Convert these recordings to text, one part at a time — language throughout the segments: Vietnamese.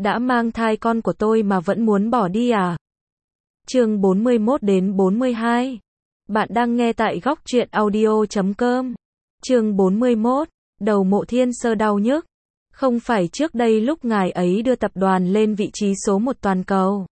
đã mang thai con của tôi mà vẫn muốn bỏ đi à? Chương 41 đến 42. Bạn đang nghe tại góc truyện audio.com. Chương 41. Đầu Mộ Thiên Sơ đau nhức. Không phải trước đây lúc ngài ấy đưa tập đoàn lên vị trí số 1 toàn cầu,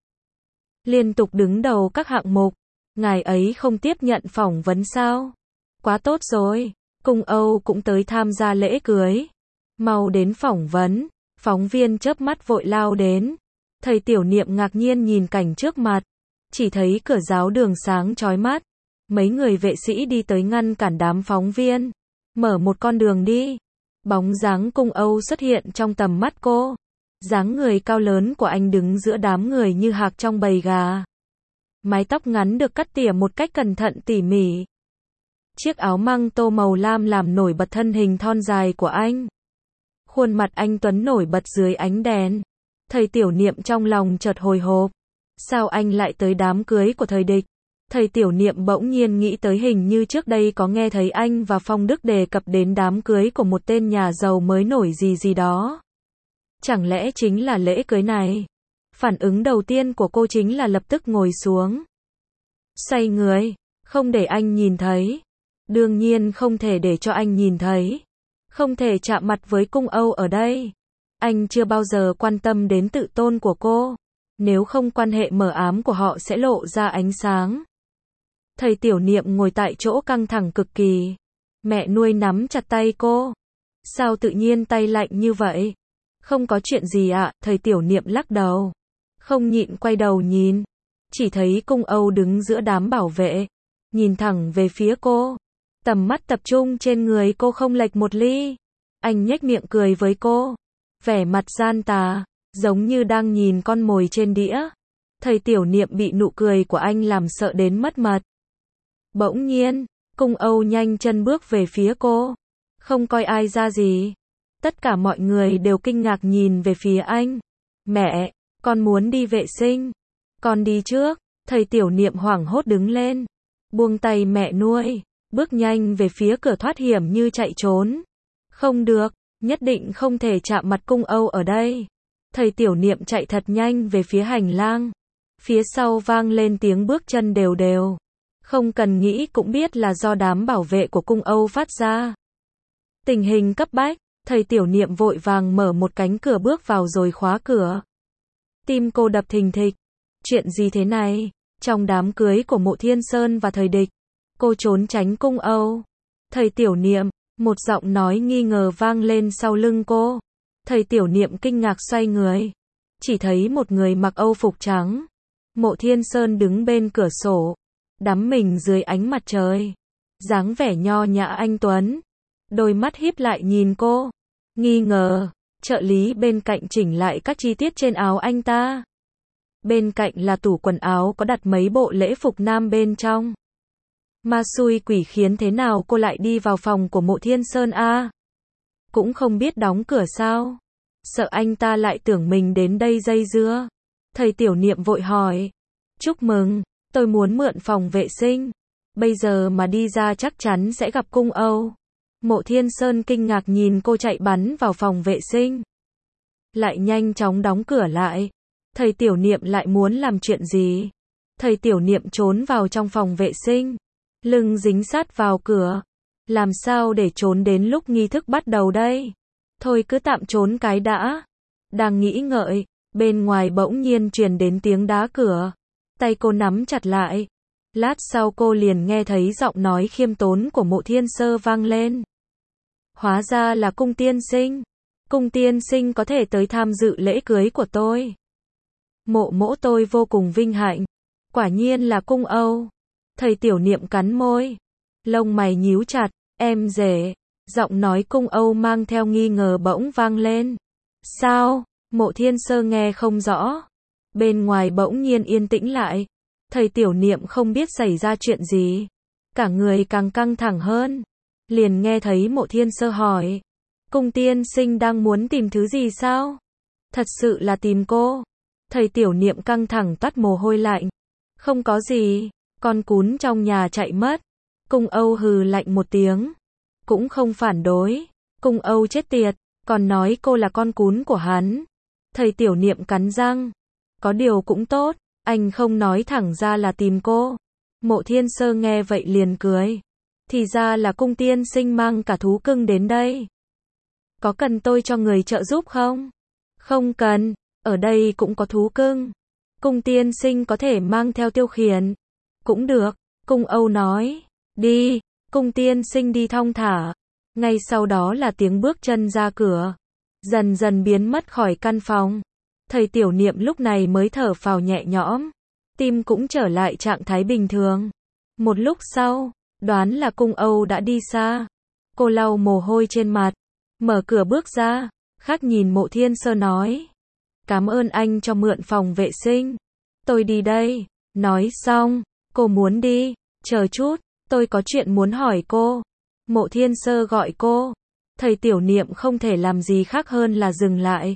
liên tục đứng đầu các hạng mục, ngài ấy không tiếp nhận phỏng vấn sao? Quá tốt rồi, Cung Âu cũng tới tham gia lễ cưới. Mau đến phỏng vấn. Phóng viên chớp mắt vội lao đến. Thầy Tiểu Niệm ngạc nhiên nhìn cảnh trước mặt, chỉ thấy cửa giáo đường sáng chói mắt. Mấy người vệ sĩ đi tới ngăn cản đám phóng viên. Mở một con đường đi. Bóng dáng Cung Âu xuất hiện trong tầm mắt cô. Dáng người cao lớn của anh đứng giữa đám người như hạc trong bầy gà. Mái tóc ngắn được cắt tỉa một cách cẩn thận tỉ mỉ. Chiếc áo măng tô màu lam làm nổi bật thân hình thon dài của anh. Khuôn mặt anh tuấn nổi bật dưới ánh đèn. Thầy Tiểu Niệm trong lòng chợt hồi hộp. Sao anh lại tới đám cưới của thời địch? Thầy Tiểu Niệm bỗng nhiên nghĩ tới hình như trước đây có nghe thấy anh và Phong Đức đề cập đến đám cưới của một tên nhà giàu mới nổi gì đó. Chẳng lẽ chính là lễ cưới này? Phản ứng đầu tiên của cô chính là lập tức ngồi xuống. Xoay người, không để anh nhìn thấy. Đương nhiên không thể để cho anh nhìn thấy. Không thể chạm mặt với Cung Âu ở đây. Anh chưa bao giờ quan tâm đến tự tôn của cô. Nếu không quan hệ mờ ám của họ sẽ lộ ra ánh sáng. Thầy Tiểu Niệm ngồi tại chỗ căng thẳng cực kỳ. Mẹ nuôi nắm chặt tay cô. Sao tự nhiên tay lạnh như vậy? Không có chuyện gì ạ, thầy Tiểu Niệm lắc đầu. Không nhịn quay đầu nhìn. Chỉ thấy Cung Âu đứng giữa đám bảo vệ. Nhìn thẳng về phía cô. Tầm mắt tập trung trên người cô không lệch một ly. Anh nhếch miệng cười với cô. Vẻ mặt gian tà, giống như đang nhìn con mồi trên đĩa. Thầy Tiểu Niệm bị nụ cười của anh làm sợ đến mất mật. Bỗng nhiên, Cung Âu nhanh chân bước về phía cô. Không coi ai ra gì. Tất cả mọi người đều kinh ngạc nhìn về phía anh. Mẹ, con muốn đi vệ sinh. Con đi trước. Thầy Tiểu Niệm hoảng hốt đứng lên. Buông tay mẹ nuôi. Bước nhanh về phía cửa thoát hiểm như chạy trốn. Không được, nhất định không thể chạm mặt Cung Âu ở đây. Thầy Tiểu Niệm chạy thật nhanh về phía hành lang. Phía sau vang lên tiếng bước chân đều đều. Không cần nghĩ cũng biết là do đám bảo vệ của Cung Âu phát ra. Tình hình cấp bách, thầy Tiểu Niệm vội vàng mở một cánh cửa bước vào rồi khóa cửa. Tim cô đập thình thịch. Chuyện gì thế này? Trong đám cưới của Mộ Thiên Sơn và thời địch, cô trốn tránh Cung Âu. Thầy Tiểu Niệm, một giọng nói nghi ngờ vang lên sau lưng cô. Thầy Tiểu Niệm kinh ngạc xoay người. Chỉ thấy một người mặc âu phục trắng. Mộ Thiên Sơn đứng bên cửa sổ. Đắm mình dưới ánh mặt trời. Dáng vẻ nho nhã anh tuấn. Đôi mắt híp lại nhìn cô. Nghi ngờ. Trợ lý bên cạnh chỉnh lại các chi tiết trên áo anh ta. Bên cạnh là tủ quần áo có đặt mấy bộ lễ phục nam bên trong. Ma xui quỷ khiến thế nào cô lại đi vào phòng của Mộ Thiên Sơn a? Cũng không biết đóng cửa sao? Sợ anh ta lại tưởng mình đến đây dây dưa. Thầy Tiểu Niệm vội hỏi. Chúc mừng, tôi muốn mượn phòng vệ sinh. Bây giờ mà đi ra chắc chắn sẽ gặp Cung Âu. Mộ Thiên Sơn kinh ngạc nhìn cô chạy bắn vào phòng vệ sinh. Lại nhanh chóng đóng cửa lại. Thầy Tiểu Niệm lại muốn làm chuyện gì? Thầy Tiểu Niệm trốn vào trong phòng vệ sinh. Lưng dính sát vào cửa. Làm sao để trốn đến lúc nghi thức bắt đầu đây? Thôi cứ tạm trốn cái đã. Đang nghĩ ngợi, bên ngoài bỗng nhiên truyền đến tiếng đá cửa. Tay cô nắm chặt lại. Lát sau cô liền nghe thấy giọng nói khiêm tốn của Mộ Thiên Sơ vang lên. Hóa ra là Cung tiên sinh. Cung tiên sinh có thể tới tham dự lễ cưới của tôi. Mộ mỗ tôi vô cùng vinh hạnh. Quả nhiên là Cung Âu. Thầy Tiểu Niệm cắn môi. Lông mày nhíu chặt. Em rể. Giọng nói Cung Âu mang theo nghi ngờ bỗng vang lên. Sao? Mộ Thiên Sơ nghe không rõ. Bên ngoài bỗng nhiên yên tĩnh lại. Thầy Tiểu Niệm không biết xảy ra chuyện gì. Cả người càng căng thẳng hơn. Liền nghe thấy Mộ Thiên Sơ hỏi. Cung tiên sinh đang muốn tìm thứ gì sao? Thật sự là tìm cô. Thầy Tiểu Niệm căng thẳng toát mồ hôi lạnh. Không có gì. Con cún trong nhà chạy mất. Cung Âu hừ lạnh một tiếng. Cũng không phản đối. Cung Âu chết tiệt. Còn nói cô là con cún của hắn. Thầy Tiểu Niệm cắn răng. Có điều cũng tốt, anh không nói thẳng ra là tìm cô. Mộ Thiên Sơ nghe vậy liền cười. Thì ra là Cung tiên sinh mang cả thú cưng đến đây. Có cần tôi cho người trợ giúp không? Không cần, ở đây cũng có thú cưng. Cung tiên sinh có thể mang theo tiêu khiển. Cũng được, Cung Âu nói. Đi, Cung tiên sinh đi thong thả. Ngay sau đó là tiếng bước chân ra cửa. Dần dần biến mất khỏi căn phòng. Thầy Tiểu Niệm lúc này mới thở phào nhẹ nhõm. Tim cũng trở lại trạng thái bình thường. Một lúc sau, đoán là Cung Âu đã đi xa. Cô lau mồ hôi trên mặt. Mở cửa bước ra. Khác nhìn Mộ Thiên Sơ nói. Cảm ơn anh cho mượn phòng vệ sinh. Tôi đi đây. Nói xong, cô muốn đi. Chờ chút, tôi có chuyện muốn hỏi cô. Mộ Thiên Sơ gọi cô. Thầy Tiểu Niệm không thể làm gì khác hơn là dừng lại.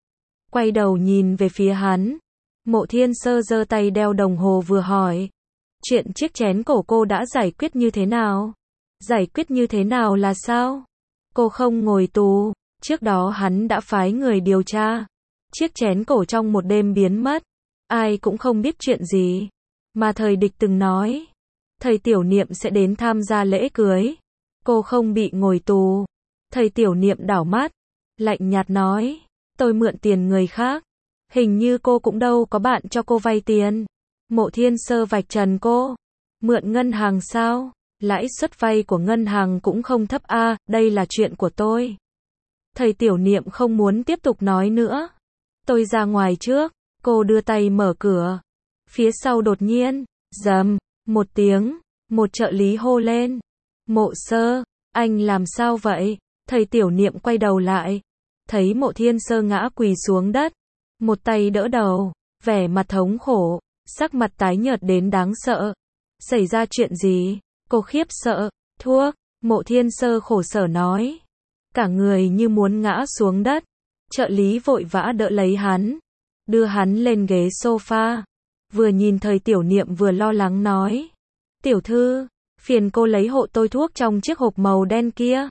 Quay đầu nhìn về phía hắn. Mộ Thiên Sơ giơ tay đeo đồng hồ vừa hỏi. Chuyện chiếc chén cổ cô đã giải quyết như thế nào? Giải quyết như thế nào là sao? Cô không ngồi tù. Trước đó hắn đã phái người điều tra. Chiếc chén cổ trong một đêm biến mất. Ai cũng không biết chuyện gì. Mà thời địch từng nói. Thầy Tiểu Niệm sẽ đến tham gia lễ cưới. Cô không bị ngồi tù. Thầy Tiểu Niệm đảo mắt. Lạnh nhạt nói. Tôi mượn tiền người khác. Hình như cô cũng đâu có bạn cho cô vay tiền. Mộ Thiên Sơ vạch trần cô. Mượn ngân hàng sao? Lãi suất vay của ngân hàng cũng không thấp a, đây là chuyện của tôi. Thầy Tiểu Niệm không muốn tiếp tục nói nữa. Tôi ra ngoài trước. Cô đưa tay mở cửa. Phía sau đột nhiên, rầm, một tiếng, một trợ lý hô lên. Mộ Sơ, anh làm sao vậy? Thầy Tiểu Niệm quay đầu lại. Thấy Mộ Thiên Sơ ngã quỳ xuống đất. Một tay đỡ đầu, vẻ mặt thống khổ, sắc mặt tái nhợt đến đáng sợ. Xảy ra chuyện gì? Cô khiếp sợ. Thuốc, Mộ Thiên Sơ khổ sở nói. Cả người như muốn ngã xuống đất. Trợ lý vội vã đỡ lấy hắn. Đưa hắn lên ghế sofa. Vừa nhìn thầy Tiểu Niệm vừa lo lắng nói. Tiểu thư, phiền cô lấy hộ tôi thuốc trong chiếc hộp màu đen kia.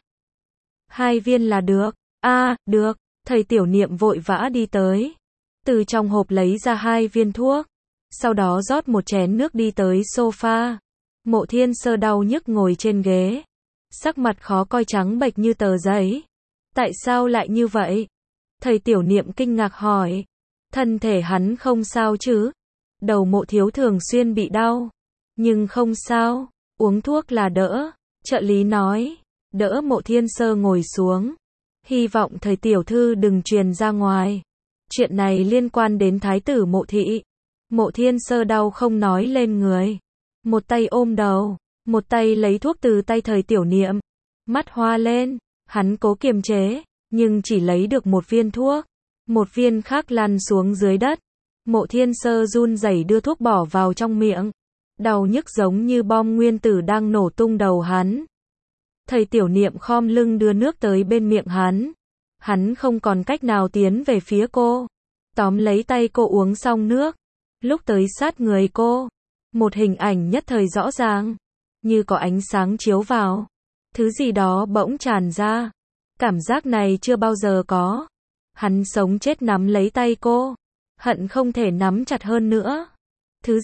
2 viên là được. Được. Thầy Tiểu Niệm vội vã đi tới. Từ trong hộp lấy ra 2 viên thuốc. Sau đó rót một chén nước đi tới sofa. Mộ Thiên Sơ đau nhức ngồi trên ghế. Sắc mặt khó coi trắng bệch như tờ giấy. Tại sao lại như vậy? Thầy Tiểu Niệm kinh ngạc hỏi. Thân thể hắn không sao chứ? Đầu Mộ thiếu thường xuyên bị đau. Nhưng không sao, uống thuốc là đỡ. Trợ lý nói. Đỡ Mộ Thiên Sơ ngồi xuống. Hy vọng thầy tiểu thư đừng truyền ra ngoài. Chuyện này liên quan đến thái tử Mộ thị. Mộ Thiên Sơ đau không nói lên người. Một tay ôm đầu, một tay lấy thuốc từ tay thầy Tiểu Niệm. Mắt hoa lên, hắn cố kiềm chế, nhưng chỉ lấy được một viên thuốc. Một viên khác lăn xuống dưới đất. Mộ Thiên Sơ run rẩy đưa thuốc bỏ vào trong miệng. Đau nhức giống như bom nguyên tử đang nổ tung đầu hắn. Thầy Tiểu Niệm khom lưng đưa nước tới bên miệng hắn. Hắn không còn cách nào tiến về phía cô. Tóm lấy tay cô uống xong nước. Lúc tới sát người cô. Một hình ảnh nhất thời rõ ràng. Như có ánh sáng chiếu vào. Thứ gì đó bỗng tràn ra. Cảm giác này chưa bao giờ có. Hắn sống chết nắm lấy tay cô. Hận không thể nắm chặt hơn nữa. Thứ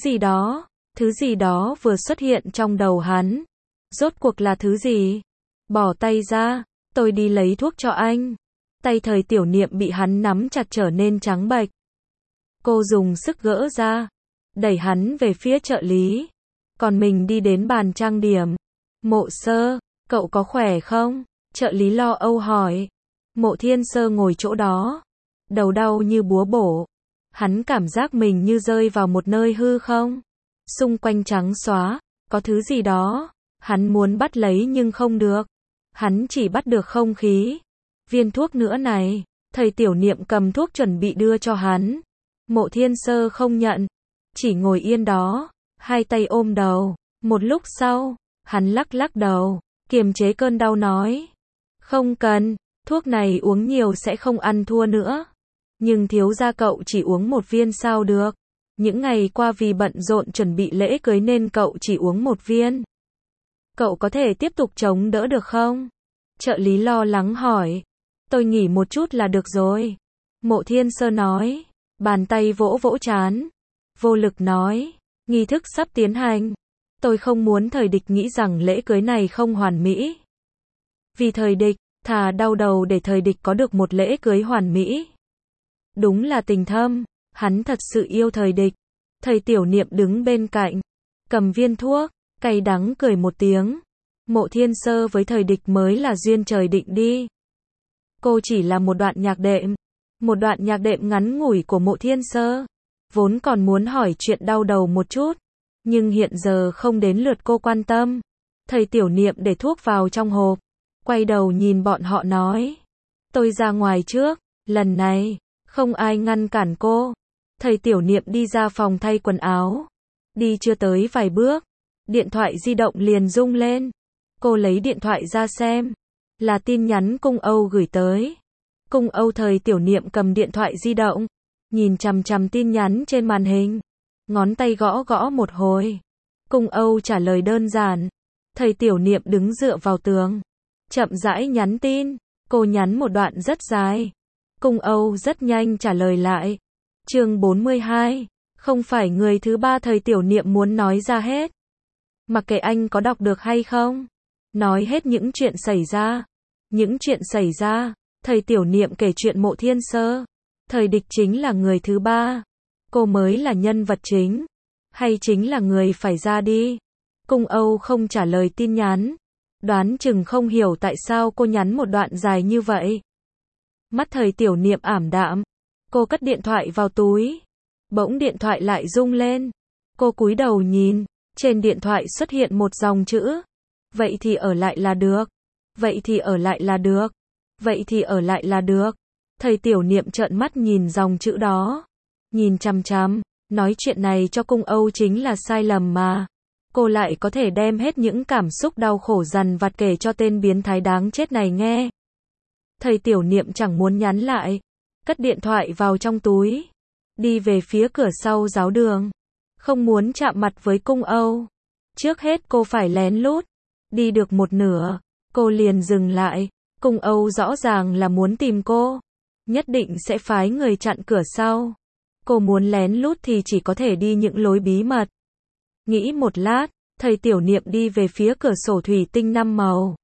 gì đó vừa xuất hiện trong đầu hắn. Rốt cuộc là thứ gì? Bỏ tay ra, tôi đi lấy thuốc cho anh. Tay thầy Tiểu Niệm bị hắn nắm chặt trở nên trắng bệch. Cô dùng sức gỡ ra, đẩy hắn về phía trợ lý. Còn mình đi đến bàn trang điểm. Mộ Sơ, cậu có khỏe không? Trợ lý lo âu hỏi. Mộ Thiên Sơ ngồi chỗ đó. Đầu đau như búa bổ. Hắn cảm giác mình như rơi vào một nơi hư không. Xung quanh trắng xóa, có thứ gì đó. Hắn muốn bắt lấy nhưng không được. Hắn chỉ bắt được không khí. Viên thuốc nữa này. Thầy Tiểu Niệm cầm thuốc chuẩn bị đưa cho hắn. Mộ Thiên Sơ không nhận. Chỉ ngồi yên đó. Hai tay ôm đầu. Một lúc sau, hắn lắc lắc đầu. Kiềm chế cơn đau nói. Không cần. Thuốc này uống nhiều sẽ không ăn thua nữa. Nhưng thiếu gia cậu chỉ uống một viên sao được. Những ngày qua vì bận rộn chuẩn bị lễ cưới nên cậu chỉ uống một viên. Cậu có thể tiếp tục chống đỡ được không? Trợ lý lo lắng hỏi. Tôi nghỉ một chút là được rồi. Mộ Thiên Sơ nói. Bàn tay vỗ vỗ trán. Vô lực nói. Nghi thức sắp tiến hành. Tôi không muốn thời địch nghĩ rằng lễ cưới này không hoàn mỹ. Vì thời địch, thà đau đầu để thời địch có được một lễ cưới hoàn mỹ. Đúng là tình thâm, hắn thật sự yêu thời địch. Thầy Tiểu Niệm đứng bên cạnh, cầm viên thuốc, cay đắng cười một tiếng. Mộ Thiên Sơ với thời địch mới là duyên trời định đi. Cô chỉ là một đoạn nhạc đệm ngắn ngủi của Mộ Thiên Sơ. Vốn còn muốn hỏi chuyện đau đầu một chút, nhưng hiện giờ không đến lượt cô quan tâm. Thầy Tiểu Niệm để thuốc vào trong hộp, quay đầu nhìn bọn họ nói. Tôi ra ngoài trước, lần này, không ai ngăn cản cô. Thầy Tiểu Niệm đi ra phòng thay quần áo. Đi chưa tới vài bước, điện thoại di động liền rung lên. Cô lấy điện thoại ra xem. Là tin nhắn Cung Âu gửi tới. Cung Âu. Thầy Tiểu Niệm cầm điện thoại di động, nhìn chằm chằm tin nhắn trên màn hình. Ngón tay gõ gõ một hồi. Cung Âu trả lời đơn giản. Thầy Tiểu Niệm đứng dựa vào tường, chậm rãi nhắn tin. Cô nhắn một đoạn rất dài. Cung Âu rất nhanh trả lời lại. Chương 42. Không phải người thứ ba. Thầy Tiểu Niệm muốn nói ra hết. Mặc kệ anh có đọc được hay không. Nói hết những chuyện xảy ra. Những chuyện xảy ra. Thầy Tiểu Niệm kể chuyện Mộ Thiên Sơ. Thời địch chính là người thứ ba. Cô mới là nhân vật chính. Hay chính là người phải ra đi. Cung Âu không trả lời tin nhắn. Đoán chừng không hiểu tại sao cô nhắn một đoạn dài như vậy. Mắt thầy Tiểu Niệm ảm đạm. Cô cất điện thoại vào túi. Bỗng điện thoại lại rung lên. Cô cúi đầu nhìn. Trên điện thoại xuất hiện một dòng chữ. Vậy thì ở lại là được. Vậy thì ở lại là được. Vậy thì ở lại là được. Thầy Tiểu Niệm trợn mắt nhìn dòng chữ đó. Nhìn chằm chằm. Nói chuyện này cho Cung Âu chính là sai lầm mà. Cô lại có thể đem hết những cảm xúc đau khổ dằn vặt kể cho tên biến thái đáng chết này nghe. Thầy Tiểu Niệm chẳng muốn nhắn lại. Cất điện thoại vào trong túi. Đi về phía cửa sau giáo đường. Không muốn chạm mặt với Cung Âu. Trước hết cô phải lén lút. Đi được một nửa, cô liền dừng lại. Cung Âu rõ ràng là muốn tìm cô. Nhất định sẽ phái người chặn cửa sau. Cô muốn lén lút thì chỉ có thể đi những lối bí mật. Nghĩ một lát, thầy Tiểu Niệm đi về phía cửa sổ thủy tinh 5 màu.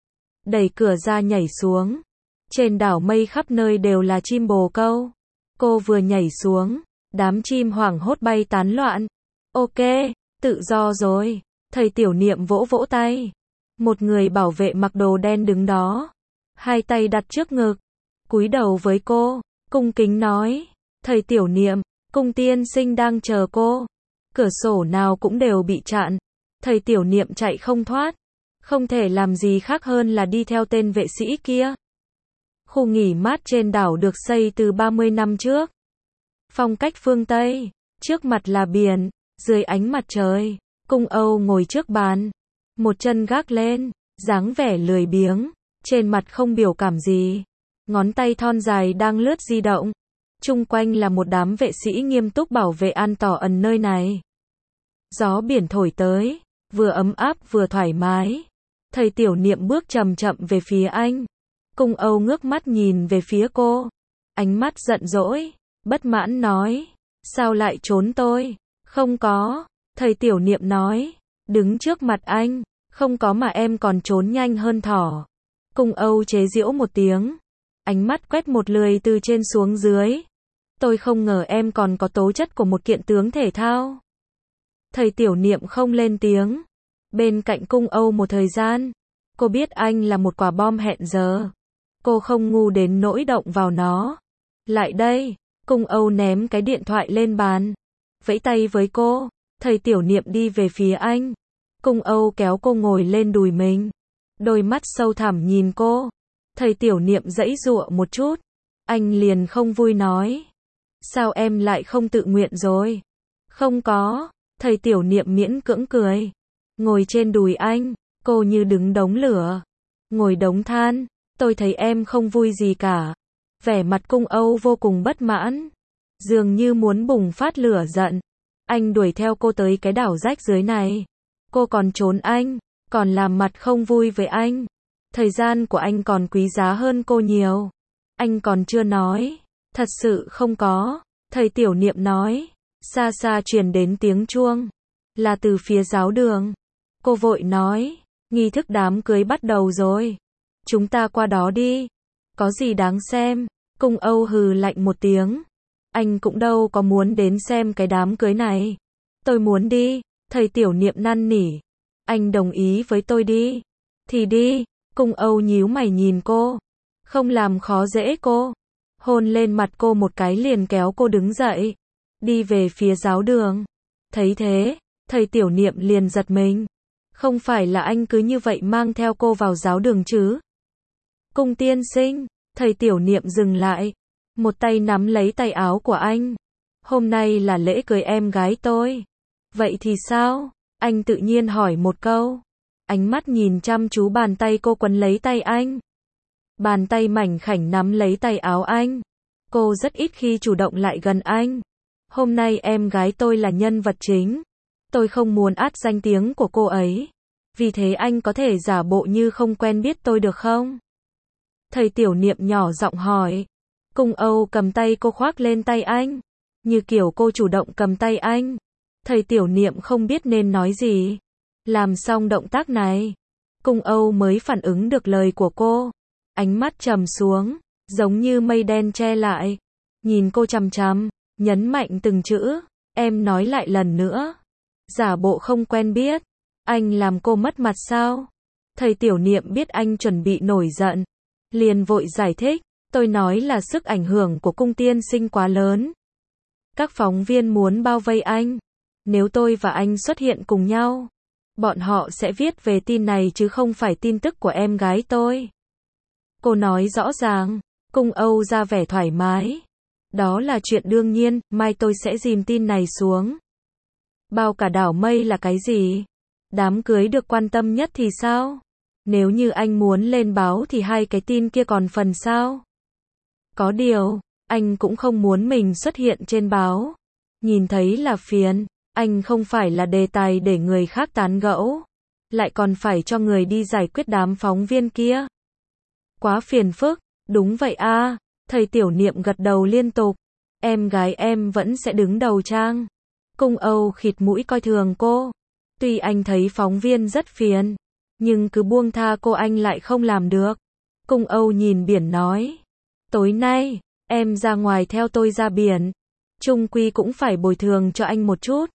Đẩy cửa ra nhảy xuống. Trên đảo mây khắp nơi đều là chim bồ câu. Cô vừa nhảy xuống, đám chim hoảng hốt bay tán loạn. Ok, tự do rồi. Thầy Tiểu Niệm vỗ vỗ tay. Một người bảo vệ mặc đồ đen đứng đó. Hai tay đặt trước ngực. Cúi đầu với cô. Cung kính nói. Thầy Tiểu Niệm, Cung tiên sinh đang chờ cô. Cửa sổ nào cũng đều bị chặn. Thầy Tiểu Niệm chạy không thoát. Không thể làm gì khác hơn là đi theo tên vệ sĩ kia. Khu nghỉ mát trên đảo được xây từ 30 năm trước. Phong cách phương Tây. Trước mặt là biển. Dưới ánh mặt trời. Cung Âu ngồi trước bàn. Một chân gác lên. Dáng vẻ lười biếng. Trên mặt không biểu cảm gì. Ngón tay thon dài đang lướt di động. Chung quanh là một đám vệ sĩ nghiêm túc bảo vệ an toàn nơi này. Gió biển thổi tới. Vừa ấm áp vừa thoải mái. Thầy Tiểu Niệm bước chậm chậm về phía anh. Cung Âu ngước mắt nhìn về phía cô. Ánh mắt giận dỗi. Bất mãn nói. Sao lại trốn tôi? Không có. Thầy Tiểu Niệm nói. Đứng trước mặt anh. Không có mà em còn trốn nhanh hơn thỏ. Cung Âu chế giễu một tiếng. Ánh mắt quét một lượt từ trên xuống dưới. Tôi không ngờ em còn có tố chất của một kiện tướng thể thao. Thầy Tiểu Niệm không lên tiếng. Bên cạnh Cung Âu một thời gian. Cô biết anh là một quả bom hẹn giờ. Cô không ngu đến nỗi động vào nó. Lại đây. Cung Âu ném cái điện thoại lên bàn. Vẫy tay với cô. Thầy Tiểu Niệm đi về phía anh. Cung Âu kéo cô ngồi lên đùi mình. Đôi mắt sâu thẳm nhìn cô. Thầy Tiểu Niệm giãy giụa một chút. Anh liền không vui nói. Sao em lại không tự nguyện rồi? Không có. Thầy Tiểu Niệm miễn cưỡng cười. Ngồi trên đùi anh. Cô như đứng đống lửa. Ngồi đống than. Tôi thấy em không vui gì cả. Vẻ mặt Cung Âu vô cùng bất mãn. Dường như muốn bùng phát lửa giận. Anh đuổi theo cô tới cái đảo rách dưới này. Cô còn trốn anh. Còn làm mặt không vui với anh. Thời gian của anh còn quý giá hơn cô nhiều. Anh còn chưa nói. Thật sự không có. Thầy tiểu niệm nói. Xa xa truyền đến tiếng chuông. Là từ phía giáo đường. Cô vội nói. Nghi thức đám cưới bắt đầu rồi. Chúng ta qua đó đi. Có gì đáng xem. Cung Âu hừ lạnh một tiếng. Anh cũng đâu có muốn đến xem cái đám cưới này. Tôi muốn đi. Thầy tiểu niệm năn nỉ. Anh đồng ý với tôi đi. Thì đi. Cung Âu nhíu mày nhìn cô. Không làm khó dễ cô. Hôn lên mặt cô một cái liền kéo cô đứng dậy. Đi về phía giáo đường. Thấy thế, thầy tiểu niệm liền giật mình. Không phải là anh cứ như vậy mang theo cô vào giáo đường chứ? Cung tiên sinh, thầy tiểu niệm dừng lại. Một tay nắm lấy tay áo của anh. Hôm nay là lễ cưới em gái tôi. Vậy thì sao? Anh tự nhiên hỏi một câu. Ánh mắt nhìn chăm chú bàn tay cô quấn lấy tay anh. Bàn tay mảnh khảnh nắm lấy tay áo anh. Cô rất ít khi chủ động lại gần anh. Hôm nay em gái tôi là nhân vật chính. Tôi không muốn át danh tiếng của cô ấy. Vì thế anh có thể giả bộ như không quen biết tôi được không? Thầy tiểu niệm nhỏ giọng hỏi. Cung Âu cầm tay cô khoác lên tay anh. Như kiểu cô chủ động cầm tay anh. Thầy tiểu niệm không biết nên nói gì. Làm xong động tác này. Cung Âu mới phản ứng được lời của cô. Ánh mắt trầm xuống. Giống như mây đen che lại. Nhìn cô chằm chằm. Nhấn mạnh từng chữ. Em nói lại lần nữa. Giả bộ không quen biết. Anh làm cô mất mặt sao? Thầy tiểu niệm biết anh chuẩn bị nổi giận. Liền vội giải thích. Tôi nói là sức ảnh hưởng của cung tiên sinh quá lớn. Các phóng viên muốn bao vây anh. Nếu tôi và anh xuất hiện cùng nhau, bọn họ sẽ viết về tin này chứ không phải tin tức của em gái tôi. Cô nói rõ ràng. Cung Âu ra vẻ thoải mái. Đó là chuyện đương nhiên, mai tôi sẽ dìm tin này xuống. Bao cả đảo mây là cái gì? Đám cưới được quan tâm nhất thì sao? Nếu như anh muốn lên báo thì hai cái tin kia còn phần sao? Có điều, anh cũng không muốn mình xuất hiện trên báo. Nhìn thấy là phiền, anh không phải là đề tài để người khác tán gẫu. Lại còn phải cho người đi giải quyết đám phóng viên kia. Quá phiền phức, đúng vậy a. Thầy tiểu niệm gật đầu liên tục. Em gái em vẫn sẽ đứng đầu trang. Cung Âu khịt mũi coi thường cô. Tuy anh thấy phóng viên rất phiền, nhưng cứ buông tha cô anh lại không làm được. Cung Âu nhìn biển nói. Tối nay, em ra ngoài theo tôi ra biển. Chung quy cũng phải bồi thường cho anh một chút.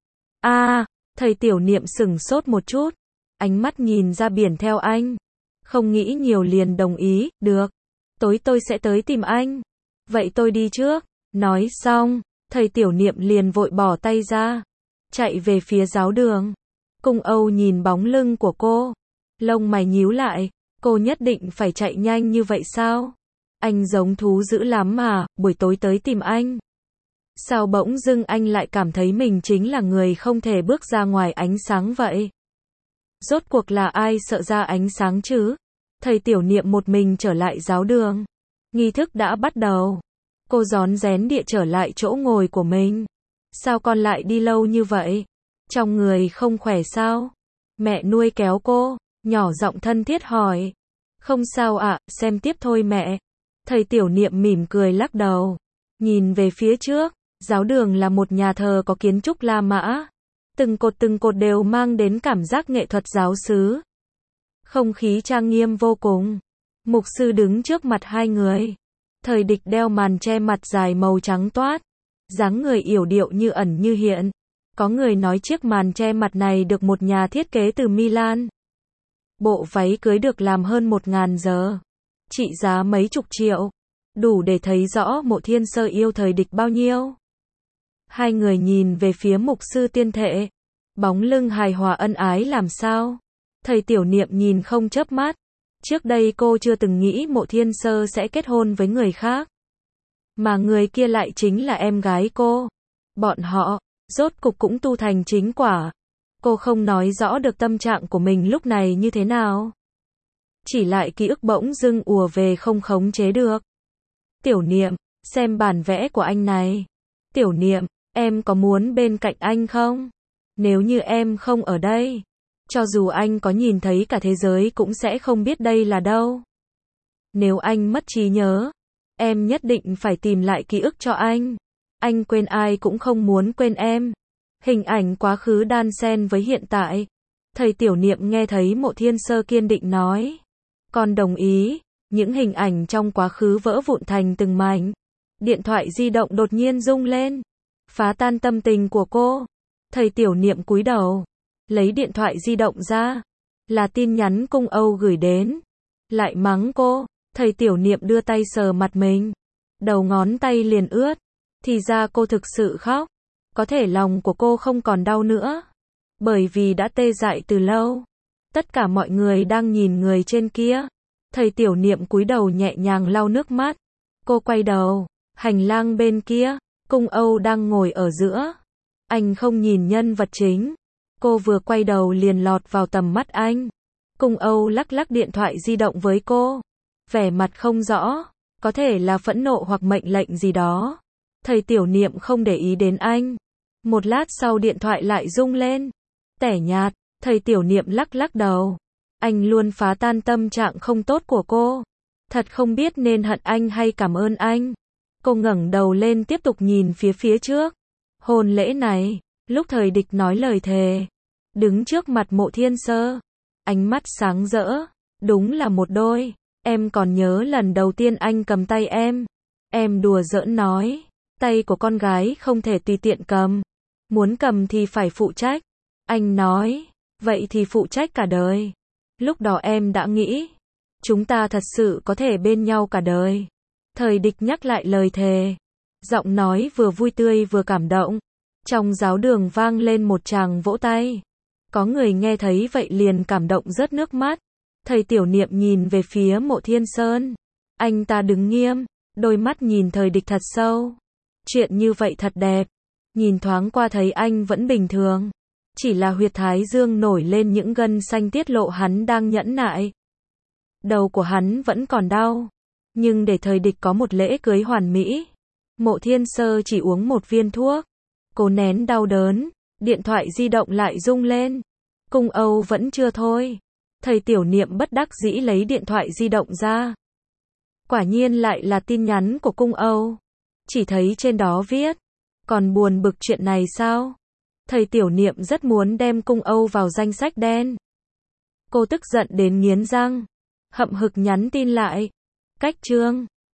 Thầy tiểu niệm sửng sốt một chút. Ánh mắt nhìn ra biển theo anh. Không nghĩ nhiều liền đồng ý, được. Tối tôi sẽ tới tìm anh. Vậy tôi đi trước. Nói xong, thầy tiểu niệm liền vội bỏ tay ra. Chạy về phía giáo đường. Cung Âu nhìn bóng lưng của cô. Lông mày nhíu lại. Cô nhất định phải chạy nhanh như vậy sao? Anh giống thú dữ lắm mà, buổi tối tới tìm anh. Sao bỗng dưng anh lại cảm thấy mình chính là người không thể bước ra ngoài ánh sáng vậy? Rốt cuộc là ai sợ ra ánh sáng chứ? Thầy tiểu niệm một mình trở lại giáo đường. Nghi thức đã bắt đầu. Cô rón rén địa trở lại chỗ ngồi của mình. Sao con lại đi lâu như vậy? Trong người không khỏe sao? Mẹ nuôi kéo cô, nhỏ giọng thân thiết hỏi. Không sao ạ, xem tiếp thôi mẹ. Thầy tiểu niệm mỉm cười lắc đầu. Nhìn về phía trước, giáo đường là một nhà thờ có kiến trúc La Mã. Từng cột đều mang đến cảm giác nghệ thuật giáo xứ. Không khí trang nghiêm vô cùng. Mục sư đứng trước mặt hai người. Thời Địch đeo màn che mặt dài màu trắng toát. Dáng người yểu điệu như ẩn như hiện. Có người nói chiếc màn che mặt này được một nhà thiết kế từ Milan. Bộ váy cưới được làm hơn 1.000 giờ. Trị giá mấy chục triệu. Đủ để thấy rõ Mộ Thiên Sơ yêu Thời Địch bao nhiêu. Hai người nhìn về phía mục sư tiên thệ. Bóng lưng hài hòa ân ái làm sao? Thầy tiểu niệm nhìn không chớp mắt. Trước đây cô chưa từng nghĩ Mộ Thiên Sơ sẽ kết hôn với người khác. Mà người kia lại chính là em gái cô. Bọn họ, rốt cục cũng tu thành chính quả. Cô không nói rõ được tâm trạng của mình lúc này như thế nào. Chỉ lại ký ức bỗng dưng ùa về không khống chế được. Tiểu niệm, xem bản vẽ của anh này. Tiểu niệm, em có muốn bên cạnh anh không? Nếu như em không ở đây, cho dù anh có nhìn thấy cả thế giới cũng sẽ không biết đây là đâu. Nếu anh mất trí nhớ, Em nhất định phải tìm lại ký ức cho anh. Anh quên ai cũng không muốn quên em. Hình ảnh quá khứ đan xen với hiện tại. Thầy Tiểu Niệm nghe thấy Mộ Thiên Sơ kiên định nói. Con đồng ý. Những hình ảnh trong quá khứ vỡ vụn thành từng mảnh. Điện thoại di động đột nhiên rung lên. Phá tan tâm tình của cô. Thầy Tiểu Niệm cúi đầu. Lấy điện thoại di động ra. Là tin nhắn Cung Âu gửi đến. Lại mắng cô. Thầy Tiểu Niệm đưa tay sờ mặt mình. Đầu ngón tay liền ướt. Thì ra cô thực sự khóc. Có thể lòng của cô không còn đau nữa. Bởi vì đã tê dại từ lâu. Tất cả mọi người đang nhìn người trên kia. Thầy Tiểu Niệm cúi đầu nhẹ nhàng lau nước mắt. Cô quay đầu. Hành lang bên kia. Cung Âu đang ngồi ở giữa. Anh không nhìn nhân vật chính. Cô vừa quay đầu liền lọt vào tầm mắt anh. Cung Âu lắc lắc điện thoại di động với cô. Vẻ mặt không rõ. Có thể là phẫn nộ hoặc mệnh lệnh gì đó. Thầy Tiểu Niệm không để ý đến anh. Một lát sau điện thoại lại rung lên. Tẻ nhạt. Thầy Tiểu Niệm lắc lắc đầu. Anh luôn phá tan tâm trạng không tốt của cô. Thật không biết nên hận anh hay cảm ơn anh. Cô ngẩng đầu lên tiếp tục nhìn phía trước. Hôn lễ này, lúc Thời Địch nói lời thề. Đứng trước mặt Mộ Thiên Sơ. Ánh mắt sáng rỡ. Đúng là một đôi. Em còn nhớ lần đầu tiên anh cầm tay em. Em đùa giỡn nói. Tay của con gái không thể tùy tiện cầm. Muốn cầm thì phải phụ trách. Anh nói. Vậy thì phụ trách cả đời. Lúc đó em đã nghĩ. Chúng ta thật sự có thể bên nhau cả đời. Thời Địch nhắc lại lời thề. Giọng nói vừa vui tươi vừa cảm động. Trong giáo đường vang lên một tràng vỗ tay. Có người nghe thấy vậy liền cảm động rớt nước mắt. Thầy Tiểu Niệm nhìn về phía Mộ Thiên Sơn. Anh ta đứng nghiêm. Đôi mắt nhìn Thời Địch thật sâu. Chuyện như vậy thật đẹp. Nhìn thoáng qua thấy anh vẫn bình thường. Chỉ là huyệt thái dương nổi lên những gân xanh tiết lộ hắn đang nhẫn nại. Đầu của hắn vẫn còn đau. Nhưng để Thời Địch có một lễ cưới hoàn mỹ. Mộ Thiên Sơ chỉ uống một viên thuốc. Cố nén đau đớn. Điện thoại di động lại rung lên. Cung Âu vẫn chưa thôi. Thầy Tiểu Niệm bất đắc dĩ lấy điện thoại di động ra. Quả nhiên lại là tin nhắn của Cung Âu. Chỉ thấy trên đó viết. Còn buồn bực chuyện này sao? Thầy Tiểu Niệm rất muốn đem Cung Âu vào danh sách đen. Cô tức giận đến nghiến răng. Hậm hực nhắn tin lại. Cách chương